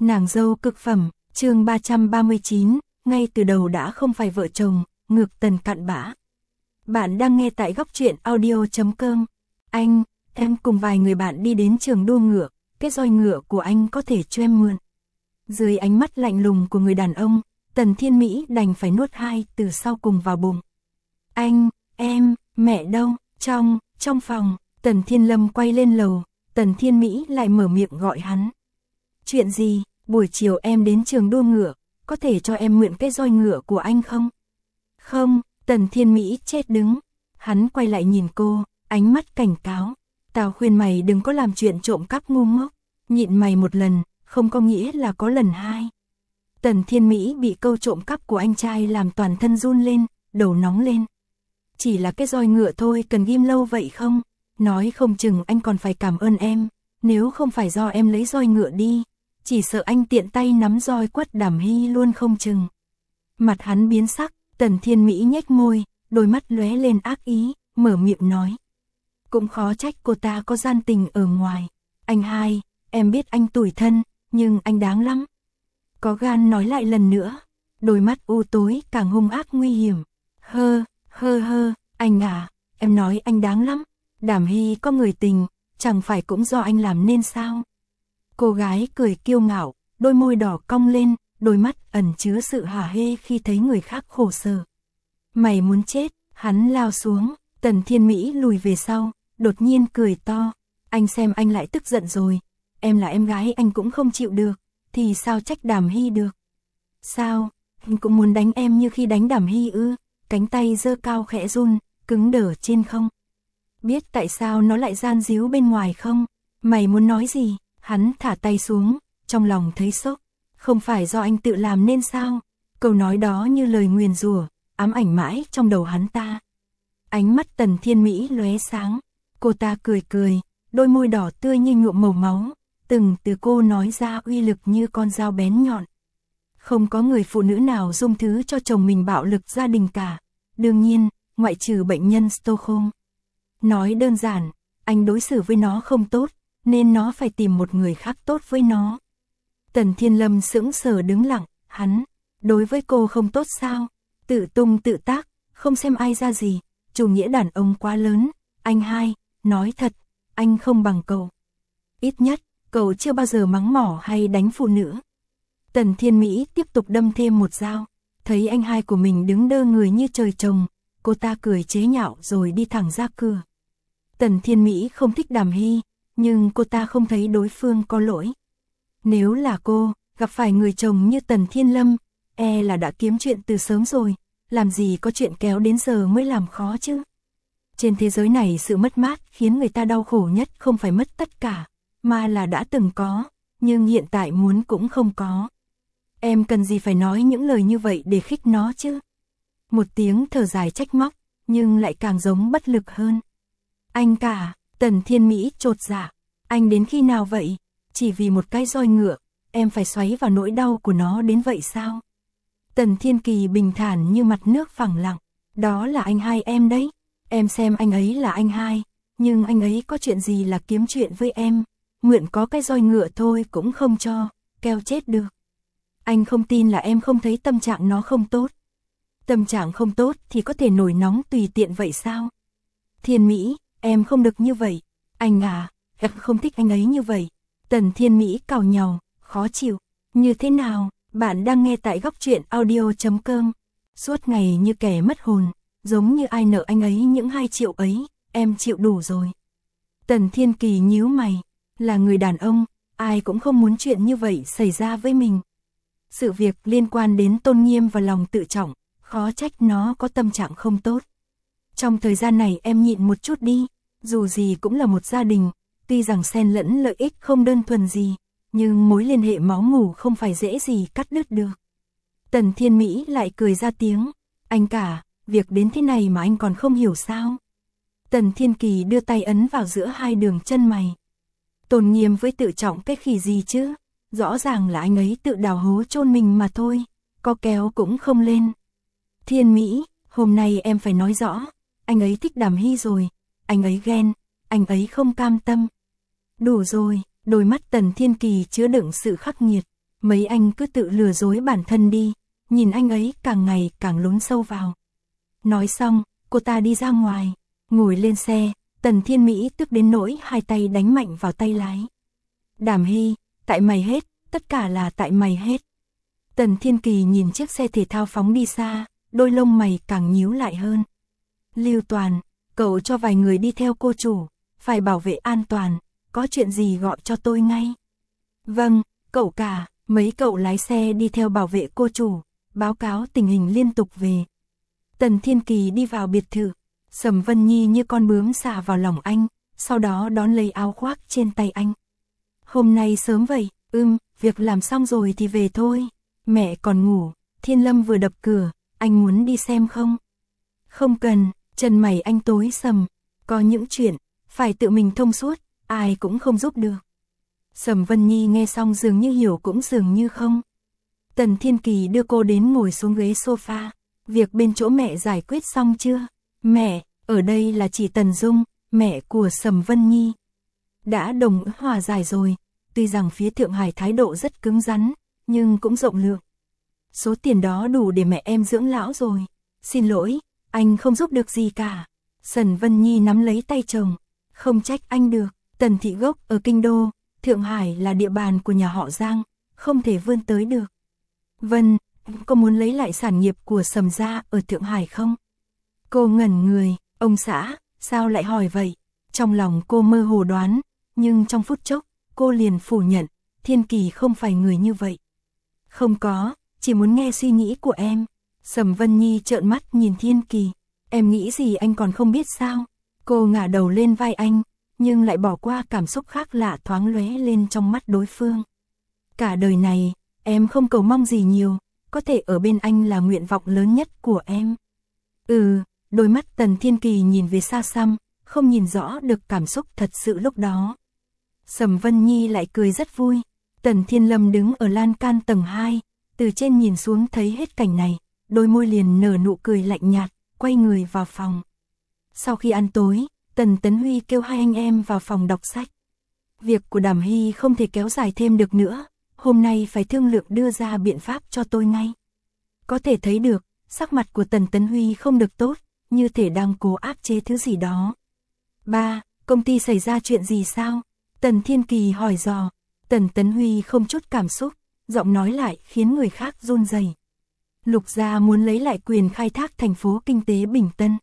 Nàng dâu cực phẩm, chương 339, ngay từ đầu đã không phải vợ chồng, ngược tần cặn bã. Bạn đang nghe tại góc truyện audio.com. Em cùng vài người bạn đi đến trường đua ngựa, cái roi ngựa của anh có thể cho em mượn. Dưới ánh mắt lạnh lùng của người đàn ông, Tần Thiên Mỹ đành phải nuốt hai từ sau cùng vào bụng. Mẹ đâu? Trong phòng, Tần Thiên Lâm quay lên lầu, Tần Thiên Mỹ lại mở miệng gọi hắn. Chuyện gì? Buổi chiều em đến trường đua ngựa, có thể cho em mượn cái roi ngựa của anh không? Không, Tần Thiên Mỹ chết đứng. Hắn quay lại nhìn cô, ánh mắt cảnh cáo. Tao khuyên mày đừng có làm chuyện trộm cắp ngu ngốc. Nhịn mày một lần, không có nghĩa là có lần hai. Tần Thiên Mỹ bị câu trộm cắp của anh trai làm toàn thân run lên, đầu nóng lên. Chỉ là cái roi ngựa thôi, cần ghim lâu vậy không? Nói không chừng anh còn phải cảm ơn em. Nếu không phải do em lấy roi ngựa đi, chỉ sợ anh tiện tay nắm roi quất Đàm Hy luôn không chừng. Mặt hắn biến sắc, Tần Thiên Mỹ nhếch môi, đôi mắt lóe lên ác ý, mở miệng nói. Cũng khó trách cô ta có gian tình ở ngoài. Anh hai, em biết anh tủi thân, nhưng anh đáng lắm. Có gan nói lại lần nữa. Đôi mắt u tối càng hung ác nguy hiểm. Anh à, em nói anh đáng lắm. Đàm Hy có người tình, chẳng phải cũng do anh làm nên sao? Cô gái cười kiêu ngạo, đôi môi đỏ cong lên, đôi mắt ẩn chứa sự hả hê khi thấy người khác khổ sở. Mày muốn chết, hắn lao xuống, Tần Thiên Mỹ lùi về sau, đột nhiên cười to. Anh xem anh lại tức giận rồi, em là em gái anh cũng không chịu được, thì sao trách Đàm Hy được? Sao, anh cũng muốn đánh em như khi đánh Đàm Hy ư? Cánh tay giơ cao khẽ run, cứng đờ trên không. Biết tại sao nó lại gian díu bên ngoài không? Mày muốn nói gì? Hắn thả tay xuống, trong lòng thấy sốc. Không phải do anh tự làm nên sao? Câu nói đó như lời nguyền rủa, ám ảnh mãi trong đầu hắn ta. Ánh mắt Tần Thiên Mỹ lóe sáng. Cô ta cười, đôi môi đỏ tươi như nhuộm màu máu. Từng từ cô nói ra uy lực như con dao bén nhọn. Không có người phụ nữ nào dung thứ cho chồng mình bạo lực gia đình cả. Đương nhiên, ngoại trừ bệnh nhân Stockholm. Nói đơn giản, anh đối xử với nó không tốt, nên nó phải tìm một người khác tốt với nó. Tần Thiên Lâm sững sờ đứng lặng, hắn, đối với cô không tốt sao? Tự tung tự tác, không xem ai ra gì, chủ nghĩa đàn ông quá lớn. Anh hai, nói thật, anh không bằng cậu. Ít nhất, cậu chưa bao giờ mắng mỏ hay đánh phụ nữ. Tần Thiên Mỹ tiếp tục đâm thêm một dao, thấy anh hai của mình đứng đơ người như trời trồng, cô ta cười chế nhạo rồi đi thẳng ra cửa. Tần Thiên Mỹ không thích Đàm Hy, nhưng cô ta không thấy đối phương có lỗi. Nếu là cô, gặp phải người chồng như Tần Thiên Lâm, là đã kiếm chuyện từ sớm rồi, làm gì có chuyện kéo đến giờ mới làm khó chứ. Trên thế giới này sự mất mát khiến người ta đau khổ nhất không phải mất tất cả, mà là đã từng có, nhưng hiện tại muốn cũng không có. Em cần gì phải nói những lời như vậy để khích nó chứ? Một tiếng thở dài trách móc, nhưng lại càng giống bất lực hơn. Anh cả, Tần Thiên Mỹ chột dạ. Anh đến khi nào vậy? Chỉ vì một cái roi ngựa, em phải xoáy vào nỗi đau của nó đến vậy sao? Tần Thiên Kỳ bình thản như mặt nước phẳng lặng. Đó là anh hai em đấy. Em xem anh ấy là anh hai, nhưng anh ấy có chuyện gì là kiếm chuyện với em. Mượn có cái roi ngựa thôi cũng không cho, keo chết được. Anh không tin là em không thấy tâm trạng nó không tốt. Tâm trạng không tốt thì có thể nổi nóng tùy tiện vậy sao? Thiên Mỹ, em không được như vậy. Anh à, em không thích anh ấy như vậy. Tần Thiên Mỹ càu nhàu, khó chịu. Như thế nào? Bạn đang nghe tại góc truyện audio.com. Suốt ngày như kẻ mất hồn, giống như ai nợ anh ấy những 2 triệu ấy, em chịu đủ rồi. Tần Thiên Kỳ nhíu mày, là người đàn ông, ai cũng không muốn chuyện như vậy xảy ra với mình. Sự việc liên quan đến tôn nghiêm và lòng tự trọng, khó trách nó có tâm trạng không tốt. Trong thời gian này em nhịn một chút đi, dù gì cũng là một gia đình, tuy rằng xen lẫn lợi ích không đơn thuần gì, nhưng mối liên hệ máu mủ không phải dễ gì cắt đứt được. Tần Thiên Mỹ lại cười ra tiếng, anh cả, việc đến thế này mà anh còn không hiểu sao? Tần Thiên Kỳ đưa tay ấn vào giữa hai đường chân mày. Tôn nghiêm với tự trọng cái khỉ gì chứ? Rõ ràng là anh ấy tự đào hố chôn mình mà thôi, có kéo cũng không lên. Thiên Mỹ, hôm nay em phải nói rõ, anh ấy thích Đàm Hy rồi, anh ấy ghen, anh ấy không cam tâm. Đủ rồi, đôi mắt Tần Thiên Kỳ chứa đựng sự khắc nghiệt. Mấy anh cứ tự lừa dối bản thân đi, nhìn anh ấy càng ngày càng lún sâu vào. Nói xong, cô ta đi ra ngoài, ngồi lên xe, Tần Thiên Mỹ tức đến nỗi hai tay đánh mạnh vào tay lái. Đàm Hy, tại mày hết, tất cả là tại mày hết. Tần Thiên Kỳ nhìn chiếc xe thể thao phóng đi xa, đôi lông mày càng nhíu lại hơn. Lưu Toàn, cậu cho vài người đi theo cô chủ, phải bảo vệ an toàn, có chuyện gì gọi cho tôi ngay. Vâng, cậu cả, mấy cậu lái xe đi theo bảo vệ cô chủ, báo cáo tình hình liên tục về. Tần Thiên Kỳ đi vào biệt thự, Sầm Vân Nhi như con bướm xả vào lòng anh, sau đó đón lấy áo khoác trên tay anh. Hôm nay sớm vậy, việc làm xong rồi thì về thôi. Mẹ còn ngủ, Thiên Lâm vừa đập cửa, anh muốn đi xem không? Không cần, chân mày anh tối sầm, có những chuyện, phải tự mình thông suốt, ai cũng không giúp được. Sầm Vân Nhi nghe xong dường như hiểu cũng dường như không. Tần Thiên Kỳ đưa cô đến ngồi xuống ghế sofa, việc bên chỗ mẹ giải quyết xong chưa? Mẹ, ở đây là chỉ Tần Dung, mẹ của Sầm Vân Nhi. Đã đồng hòa giải rồi, tuy rằng phía Thượng Hải thái độ rất cứng rắn, nhưng cũng rộng lượng. Số tiền đó đủ để mẹ em dưỡng lão rồi. Xin lỗi, anh không giúp được gì cả. Sầm Vân Nhi nắm lấy tay chồng. Không trách anh được, Tần thị gốc ở Kinh Đô, Thượng Hải là địa bàn của nhà họ Giang, không thể vươn tới được. Vân, cô muốn lấy lại sản nghiệp của Sầm gia ở Thượng Hải không? Cô ngẩn người, ông xã, sao lại hỏi vậy? Trong lòng cô mơ hồ đoán, nhưng trong phút chốc, cô liền phủ nhận, Thiên Kỳ không phải người như vậy. Không có, chỉ muốn nghe suy nghĩ của em. Sầm Vân Nhi trợn mắt nhìn Thiên Kỳ, em nghĩ gì anh còn không biết sao? Cô ngả đầu lên vai anh, nhưng lại bỏ qua cảm xúc khác lạ thoáng lóe lên trong mắt đối phương. Cả đời này, em không cầu mong gì nhiều, có thể ở bên anh là nguyện vọng lớn nhất của em. Đôi mắt Tần Thiên Kỳ nhìn về xa xăm, không nhìn rõ được cảm xúc thật sự lúc đó. Sầm Vân Nhi lại cười rất vui. Tần Thiên Lâm đứng ở lan can tầng 2, từ trên nhìn xuống thấy hết cảnh này, đôi môi liền nở nụ cười lạnh nhạt, quay người vào phòng. Sau khi ăn tối, Tần Tấn Huy kêu hai anh em vào phòng đọc sách. Việc của Đàm Hy không thể kéo dài thêm được nữa, hôm nay phải thương lượng đưa ra biện pháp cho tôi ngay. Có thể thấy được, sắc mặt của Tần Tấn Huy không được tốt, như thể đang cố áp chế thứ gì đó. Ba, công ty xảy ra chuyện gì sao? Tần Thiên Kỳ hỏi dò. Tần Tấn Huy không chút cảm xúc, giọng nói lại khiến người khác run rẩy. Lục gia muốn lấy lại quyền khai thác thành phố kinh tế Bình Tân.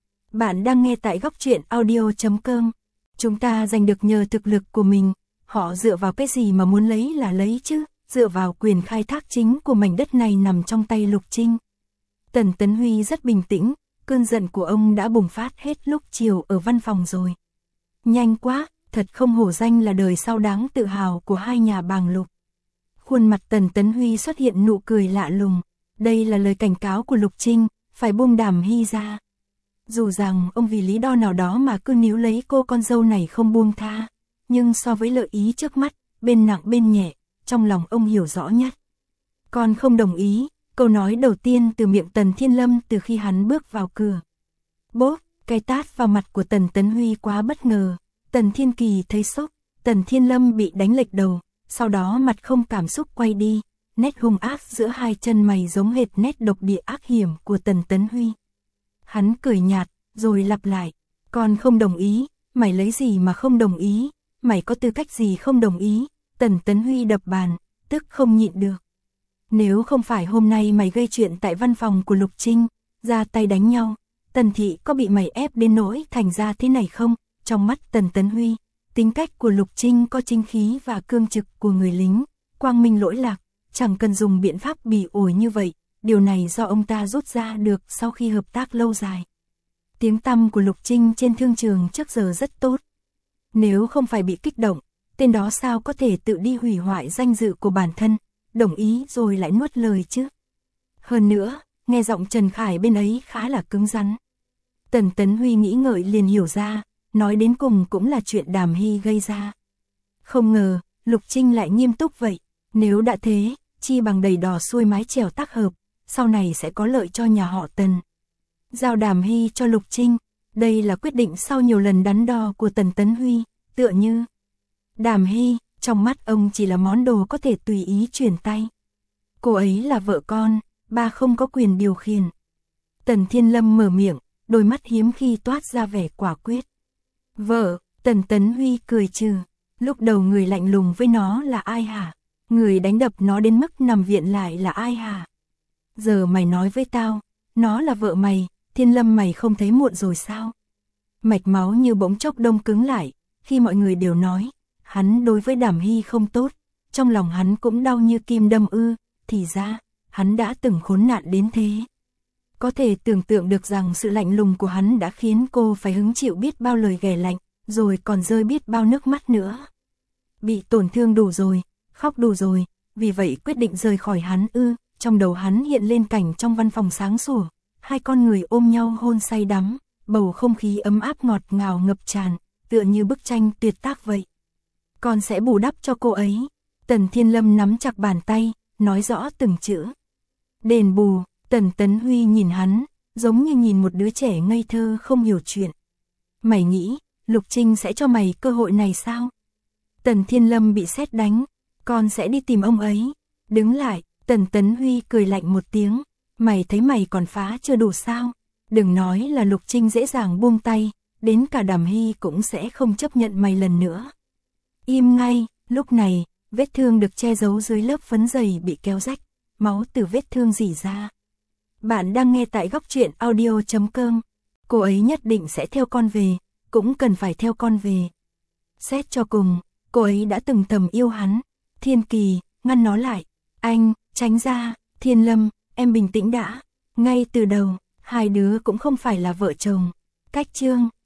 Bạn đang nghe tại góc truyện audio.com. Chúng ta giành được nhờ thực lực của mình, họ dựa vào cái gì mà muốn lấy là lấy chứ, dựa vào quyền khai thác chính của mảnh đất này nằm trong tay Lục Trinh. Tần Tấn Huy rất bình tĩnh, cơn giận của ông đã bùng phát hết lúc chiều ở văn phòng rồi. Nhanh quá, thật không hổ danh là đời sau đáng tự hào của hai nhà Bàng Lục. Khuôn mặt Tần Tấn Huy xuất hiện nụ cười lạ lùng, đây là lời cảnh cáo của Lục Trinh, phải buông Đàm Hy ra. Dù rằng ông vì lý do nào đó mà cứ níu lấy cô con dâu này không buông tha, nhưng so với lợi ý trước mắt, bên nặng bên nhẹ, trong lòng ông hiểu rõ nhất. Con không đồng ý, câu nói đầu tiên từ miệng Tần Thiên Lâm từ khi hắn bước vào cửa. Bốp, cái tát vào mặt của Tần Tấn Huy quá bất ngờ, Tần Thiên Kỳ thấy sốc, Tần Thiên Lâm bị đánh lệch đầu, sau đó mặt không cảm xúc quay đi, nét hung ác giữa hai chân mày giống hệt nét độc địa ác hiểm của Tần Tấn Huy. Hắn cười nhạt, rồi lặp lại, con không đồng ý, mày lấy gì mà không đồng ý, mày có tư cách gì không đồng ý, Tần Tấn Huy đập bàn, tức không nhịn được. Nếu không phải hôm nay mày gây chuyện tại văn phòng của Lục Trinh, ra tay đánh nhau, Tần thị có bị mày ép đến nỗi thành ra thế này không? Trong mắt Tần Tấn Huy, tính cách của Lục Trinh có chính khí và cương trực của người lính, quang minh lỗi lạc, chẳng cần dùng biện pháp bỉ ổi như vậy, điều này do ông ta rút ra được sau khi hợp tác lâu dài. Tiếng tăm của Lục Trinh trên thương trường trước giờ rất tốt. Nếu không phải bị kích động, tên đó sao có thể tự đi hủy hoại danh dự của bản thân, đồng ý rồi lại nuốt lời chứ. Hơn nữa, nghe giọng Trần Khải bên ấy khá là cứng rắn. Tần Tấn Huy nghĩ ngợi liền hiểu ra, nói đến cùng cũng là chuyện Đàm Hy gây ra. Không ngờ, Lục Trinh lại nghiêm túc vậy, nếu đã thế, chi bằng đầy đò xuôi mái chèo tác hợp, sau này sẽ có lợi cho nhà họ Tần. Giao Đàm Hy cho Lục Trinh, đây là quyết định sau nhiều lần đắn đo của Tần Tấn Huy, tựa như Đàm Hy, Trong mắt ông chỉ là món đồ có thể tùy ý chuyển tay. Cô ấy là vợ con, ba không có quyền điều khiển. Tần Thiên Lâm mở miệng, đôi mắt hiếm khi toát ra vẻ quả quyết. Vợ, Tần Tấn Huy cười trừ. Lúc đầu người lạnh lùng với nó là ai hả? Người đánh đập nó đến mức nằm viện lại là ai hả? Giờ mày nói với tao, nó là vợ mày, Thiên Lâm mày không thấy muộn rồi sao? Mạch máu như bỗng chốc đông cứng lại, khi mọi người đều nói, hắn đối với Đàm Hy không tốt, trong lòng hắn cũng đau như kim đâm ư, thì ra, hắn đã từng khốn nạn đến thế. Có thể tưởng tượng được rằng sự lạnh lùng của hắn đã khiến cô phải hứng chịu biết bao lời ghẻ lạnh, rồi còn rơi biết bao nước mắt nữa. Bị tổn thương đủ rồi, khóc đủ rồi, vì vậy quyết định rời khỏi hắn ư. Trong đầu hắn hiện lên cảnh trong văn phòng sáng sủa, hai con người ôm nhau hôn say đắm, bầu không khí ấm áp ngọt ngào ngập tràn, tựa như bức tranh tuyệt tác vậy. Con sẽ bù đắp cho cô ấy. Tần Thiên Lâm nắm chặt bàn tay, nói rõ từng chữ. Đền bù. Tần Tấn Huy nhìn hắn, giống như nhìn một đứa trẻ ngây thơ không hiểu chuyện. Mày nghĩ, Lục Trinh sẽ cho mày cơ hội này sao? Tần Thiên Lâm bị sét đánh, con sẽ đi tìm ông ấy. Đứng lại, Tần Tấn Huy cười lạnh một tiếng, mày thấy mày còn phá chưa đủ sao? Đừng nói là Lục Trinh dễ dàng buông tay, đến cả Đàm Hy cũng sẽ không chấp nhận mày lần nữa. Im ngay, lúc này, vết thương được che giấu dưới lớp phấn dày bị kéo rách, máu từ vết thương rỉ ra. Bạn đang nghe tại Góc Truyện Audio.com. Cô ấy nhất định sẽ theo con về, cũng cần phải theo con về. Xét cho cùng, cô ấy đã từng thầm yêu hắn. Thiên Kỳ, ngăn nó lại. Anh, tránh ra. Thiên Lâm, em bình tĩnh đã. Ngay từ đầu, hai đứa cũng không phải là vợ chồng. Cách chương.